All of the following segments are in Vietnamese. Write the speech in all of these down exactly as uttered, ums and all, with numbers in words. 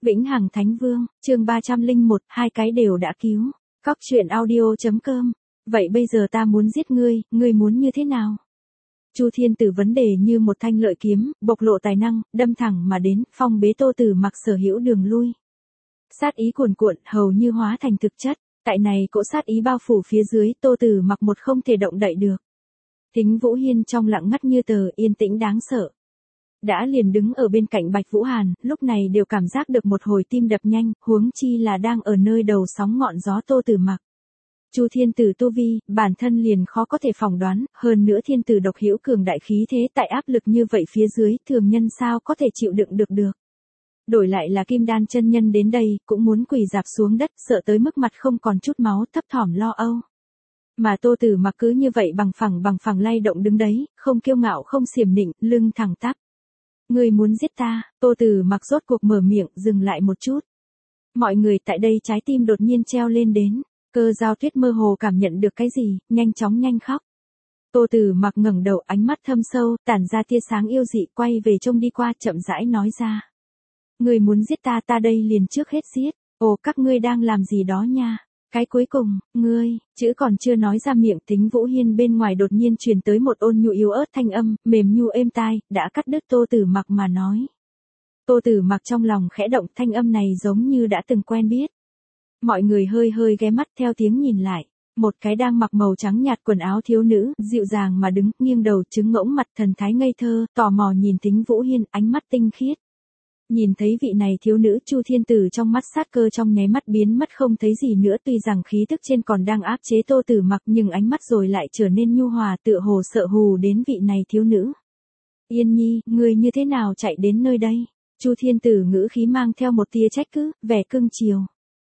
Vĩnh Hằng Thánh Vương, chương ba trăm lẻ một, hai cái đều đã cứu. Cóc truyện audio chấm com. Vậy bây giờ ta muốn giết ngươi, ngươi muốn như thế nào? Chu Thiên Tử vấn đề như một thanh lợi kiếm, bộc lộ tài năng, đâm thẳng mà đến, phong bế Tô Tử Mặc sở hữu đường lui. Sát ý cuồn cuộn, hầu như hóa thành thực chất, tại này cỗ sát ý bao phủ phía dưới, Tô Tử Mặc một không thể động đậy được. Thính Vũ Hiên trong lặng ngắt như tờ, yên tĩnh đáng sợ. Đã liền đứng ở bên cạnh Bạch Vũ Hàn, lúc này đều cảm giác được một hồi tim đập nhanh, huống chi là đang ở nơi đầu sóng ngọn gió Tô Tử Mặc. Chu Thiên Tử tu vi, bản thân liền khó có thể phỏng đoán, hơn nữa Thiên Tử độc hữu cường đại khí thế tại áp lực như vậy phía dưới, thường nhân sao có thể chịu đựng được được. Đổi lại là Kim Đan chân nhân đến đây, cũng muốn quỳ dạp xuống đất, sợ tới mức mặt không còn chút máu, thấp thỏm lo âu. Mà Tô Tử Mặc cứ như vậy bằng phẳng bằng phẳng lay động đứng đấy, không kiêu ngạo không xiểm nịnh, lưng thẳng tắp. Ngươi muốn giết ta? Tô Tử Mặc rốt cuộc mở miệng, dừng lại một chút. Mọi người tại đây trái tim đột nhiên treo lên đến, Cơ Giao Tuyết mơ hồ cảm nhận được cái gì, nhanh chóng nhanh khóc. Tô Tử Mặc ngẩng đầu, ánh mắt thâm sâu, tản ra tia sáng yêu dị, quay về trông đi qua, chậm rãi nói ra. Ngươi muốn giết ta, ta đây liền trước hết giết. Ồ, các ngươi đang làm gì đó nha? Cái cuối cùng, ngươi, chữ còn chưa nói ra miệng, Thính Vũ Hiên bên ngoài đột nhiên truyền tới một ôn nhu yếu ớt thanh âm, mềm nhu êm tai, đã cắt đứt Tô Tử Mặc mà nói. Tô Tử Mặc trong lòng khẽ động, thanh âm này giống như đã từng quen biết. Mọi người hơi hơi ghé mắt theo tiếng nhìn lại, một cái đang mặc màu trắng nhạt quần áo thiếu nữ, dịu dàng mà đứng, nghiêng đầu trứng ngỗng mặt thần thái ngây thơ, tò mò nhìn Thính Vũ Hiên, ánh mắt tinh khiết. Nhìn thấy vị này thiếu nữ, Chu Thiên Tử trong mắt sát cơ trong nháy mắt biến mất không thấy gì nữa, tuy rằng khí tức trên còn đang áp chế Tô Tử Mặc nhưng ánh mắt rồi lại trở nên nhu hòa, tựa hồ sợ hù đến vị này thiếu nữ. Yên Nhi, ngươi như thế nào chạy đến nơi đây? Chu Thiên Tử ngữ khí mang theo một tia trách cứ, vẻ cưng chiều.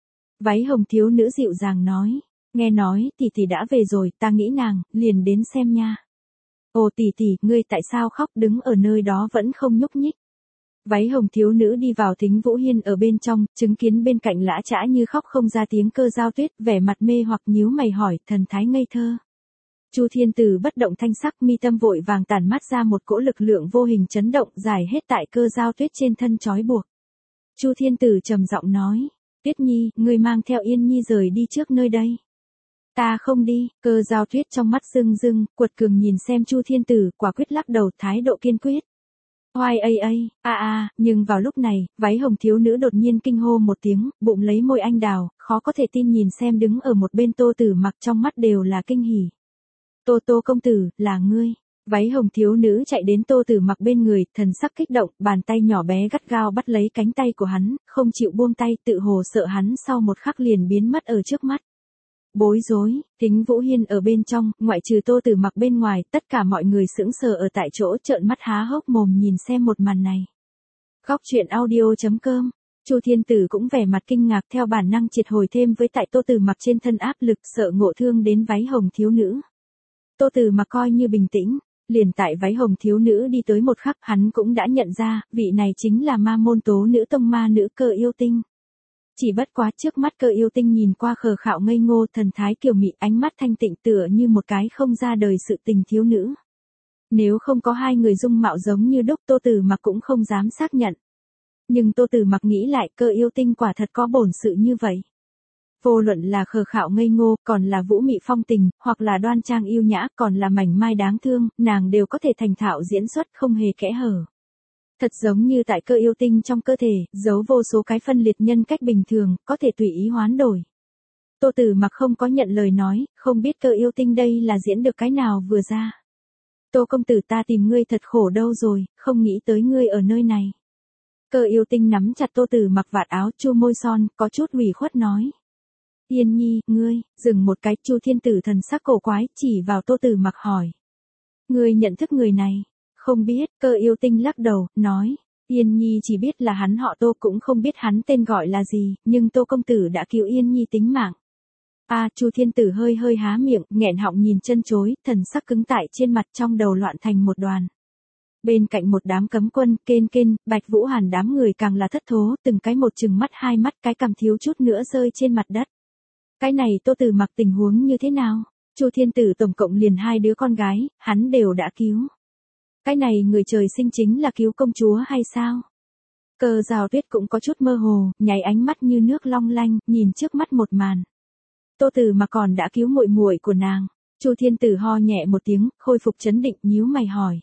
Váy hồng thiếu nữ dịu dàng nói, nghe nói tỷ tỷ đã về rồi, ta nghĩ nàng liền đến xem nha. Ồ tỷ tỷ, ngươi tại sao khóc, đứng ở nơi đó vẫn không nhúc nhích? Váy hồng thiếu nữ đi vào Thính Vũ Hiên ở bên trong, chứng kiến bên cạnh lã chã như khóc không ra tiếng Cơ Giao Tuyết, vẻ mặt mê hoặc nhíu mày hỏi, thần thái ngây thơ. Chu Thiên Tử bất động thanh sắc, mi tâm vội vàng tản mát ra một cỗ lực lượng vô hình chấn động, giải hết tại Cơ Giao Tuyết trên thân trói buộc. Chu Thiên Tử trầm giọng nói, Tuyết Nhi, ngươi mang theo Yên Nhi rời đi trước nơi đây. Ta không đi. Cơ Giao Tuyết trong mắt rưng rưng, quật cường nhìn xem Chu Thiên Tử, quả quyết lắc đầu, thái độ kiên quyết. Oai a a, a a, nhưng vào lúc này, váy hồng thiếu nữ đột nhiên kinh hô một tiếng, bụng lấy môi anh đào, khó có thể tin nhìn xem đứng ở một bên Tô Tử Mặc, trong mắt đều là kinh hỉ. Tô Tô công tử, là ngươi. Váy hồng thiếu nữ chạy đến Tô Tử Mặc bên người, thần sắc kích động, bàn tay nhỏ bé gắt gao bắt lấy cánh tay của hắn, không chịu buông tay, tự hồ sợ hắn sau một khắc liền biến mất ở trước mắt. Bối rối, Thính Vũ Hiên ở bên trong, ngoại trừ Tô Tử Mặc bên ngoài, tất cả mọi người sững sờ ở tại chỗ, trợn mắt há hốc mồm nhìn xem một màn này. Cóc truyện audio chấm com. Chu Thiên Tử cũng vẻ mặt kinh ngạc, theo bản năng triệt hồi thêm với tại Tô Tử Mặc trên thân áp lực, sợ ngộ thương đến váy hồng thiếu nữ. Tô Tử Mặc coi như bình tĩnh, liền tại váy hồng thiếu nữ đi tới một khắc, hắn cũng đã nhận ra, vị này chính là Ma Môn Tố Nữ Tông ma nữ Cơ Yêu Tinh. Chỉ bất quá trước mắt Cơ Yêu Tinh nhìn qua khờ khạo ngây ngô, thần thái kiều mị, ánh mắt thanh tịnh tựa như một cái không ra đời sự tình thiếu nữ. Nếu không có hai người dung mạo giống như đúc, Tô Tử Mặc cũng không dám xác nhận. Nhưng Tô Tử Mặc nghĩ lại, Cơ Yêu Tinh quả thật có bổn sự như vậy. Vô luận là khờ khạo ngây ngô, còn là vũ mị phong tình, hoặc là đoan trang yêu nhã, còn là mảnh mai đáng thương, nàng đều có thể thành thạo diễn xuất, không hề kẽ hở. Thật giống như tại Cơ Yêu Tinh trong cơ thể, giấu vô số cái phân liệt nhân cách bình thường, có thể tùy ý hoán đổi. Tô Tử Mặc không có nhận lời nói, không biết Cơ Yêu Tinh đây là diễn được cái nào vừa ra. Tô công tử, ta tìm ngươi thật khổ đâu rồi, không nghĩ tới ngươi ở nơi này. Cơ Yêu Tinh nắm chặt Tô Tử Mặc vạt áo, chu môi son, có chút ủy khuất nói. Yên Nhi, ngươi, dừng một cái, Chu Thiên Tử thần sắc cổ quái, chỉ vào Tô Tử Mặc hỏi. Ngươi nhận thức người này? Không biết. Cơ Yêu Tinh lắc đầu, nói. Yên Nhi chỉ biết là hắn họ Tô, cũng không biết hắn tên gọi là gì, nhưng Tô công tử đã cứu Yên Nhi tính mạng. A, Chu Thiên Tử hơi hơi há miệng, nghẹn họng nhìn chân chối, thần sắc cứng tại trên mặt, trong đầu loạn thành một đoàn. Bên cạnh một đám cấm quân, Kên Kên, Bạch Vũ Hàn đám người càng là thất thố, từng cái một trừng mắt hai mắt, cái cằm thiếu chút nữa rơi trên mặt đất. Cái này Tô Tử Mặc tình huống như thế nào? Chu Thiên Tử tổng cộng liền hai đứa con gái, hắn đều đã cứu. Cái này người trời sinh chính là cứu công chúa hay sao? Cơ Giao Tuyết cũng có chút mơ hồ, nháy ánh mắt như nước long lanh, nhìn trước mắt một màn. Tô Từ Mặc còn đã cứu muội muội của nàng. Chu Thiên Tử ho nhẹ một tiếng, khôi phục trấn định, nhíu mày hỏi.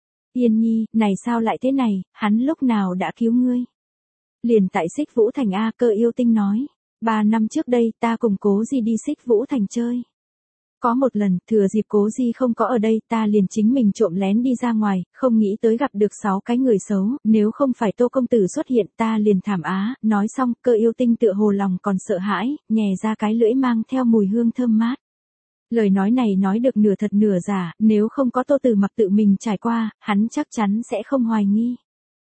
Yên Nhi, này sao lại thế này, hắn lúc nào đã cứu ngươi? Liền tại Xích Vũ Thành a. Cơ Yêu Tinh nói. Ba năm trước đây ta cùng Cố Di đi Xích Vũ Thành chơi. Có một lần, thừa dịp Cố Di không có ở đây, ta liền chính mình trộm lén đi ra ngoài, không nghĩ tới gặp được sáu cái người xấu, nếu không phải Tô công tử xuất hiện ta liền thảm á. Nói xong, Cơ Yêu Tinh tựa hồ lòng còn sợ hãi, nhè ra cái lưỡi mang theo mùi hương thơm mát. Lời nói này nói được nửa thật nửa giả, nếu không có Tô Từ Mặc tự mình trải qua, hắn chắc chắn sẽ không hoài nghi.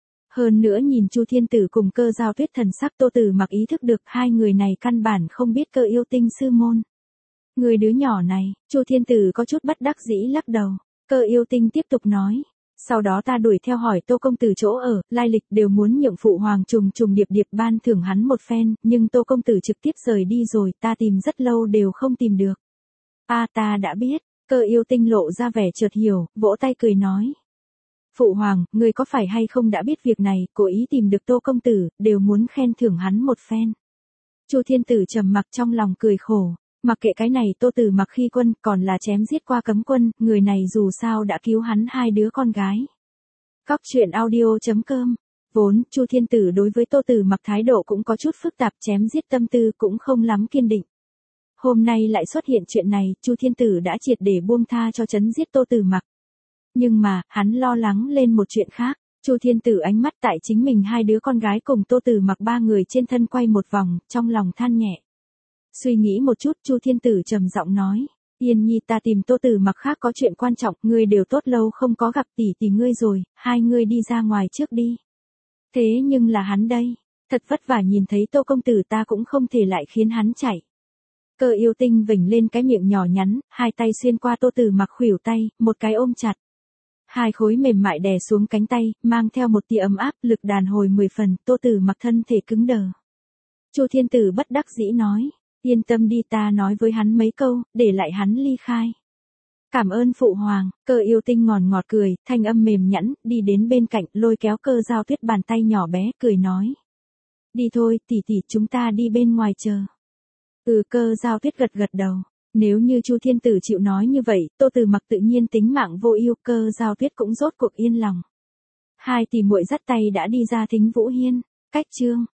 Hơn nữa nhìn Chu Thiên Tử cùng Cơ Giao Tuyết thần sắc, Tô Từ Mặc ý thức được hai người này căn bản không biết Cơ Yêu Tinh sư môn. Người đứa nhỏ này, Chu Thiên Tử có chút bất đắc dĩ lắc đầu. Cơ Yêu Tinh tiếp tục nói. Sau đó ta đuổi theo hỏi Tô công tử chỗ ở, lai lịch đều muốn nhượng phụ hoàng trùng trùng điệp điệp ban thưởng hắn một phen, nhưng Tô công tử trực tiếp rời đi rồi, ta tìm rất lâu đều không tìm được. A ta đã biết. Cơ Yêu Tinh lộ ra vẻ chợt hiểu, vỗ tay cười nói. Phụ hoàng, người có phải hay không đã biết việc này, cố ý tìm được Tô công tử, đều muốn khen thưởng hắn một phen. Chu Thiên Tử trầm mặc trong lòng cười khổ. Mặc kệ cái này Tô Từ Mặc khi quân còn là chém giết qua cấm quân, người này dù sao đã cứu hắn hai đứa con gái. Cóc truyện audio chấm com. Vốn, Chu Thiên Tử đối với Tô Từ Mặc thái độ cũng có chút phức tạp, chém giết tâm tư cũng không lắm kiên định. Hôm nay lại xuất hiện chuyện này, Chu Thiên Tử đã triệt để buông tha cho chấn giết Tô Từ Mặc. Nhưng mà, hắn lo lắng lên một chuyện khác. Chu Thiên Tử ánh mắt tại chính mình hai đứa con gái cùng Tô Từ Mặc ba người trên thân quay một vòng, trong lòng than nhẹ. Suy nghĩ một chút, Chu Thiên Tử trầm giọng nói. Yên Nhi, ta tìm Tô Từ Mặc khác có chuyện quan trọng, ngươi đều tốt lâu không có gặp tỷ tỷ ngươi rồi, hai ngươi đi ra ngoài trước đi. Thế nhưng là hắn đây, thật vất vả nhìn thấy Tô công tử ta cũng không thể lại khiến hắn chạy. Cơ Yêu Tinh vểnh lên cái miệng nhỏ nhắn, hai tay xuyên qua Tô Từ Mặc khuỷu tay, một cái ôm chặt. Hai khối mềm mại đè xuống cánh tay, mang theo một tia ấm áp, lực đàn hồi mười phần, Tô Từ Mặc thân thể cứng đờ. Chu Thiên Tử bất đắc dĩ nói. Yên tâm đi, ta nói với hắn mấy câu, để lại hắn ly khai. Cảm ơn phụ hoàng. Cơ Yêu Tinh ngọt ngọt cười, thanh âm mềm nhẵn, đi đến bên cạnh, lôi kéo Cơ Giao Tuyết bàn tay nhỏ bé, cười nói. Đi thôi, tỷ tỷ, chúng ta đi bên ngoài chờ. Ừ. Cơ Giao Tuyết gật gật đầu. Nếu như Chu Thiên Tử chịu nói như vậy, Tô Từ Mặc tự nhiên tính mạng vô ưu, Cơ Giao Tuyết cũng rốt cuộc yên lòng. Hai tỷ muội dắt tay đã đi ra Thính Vũ Hiên. Cách chương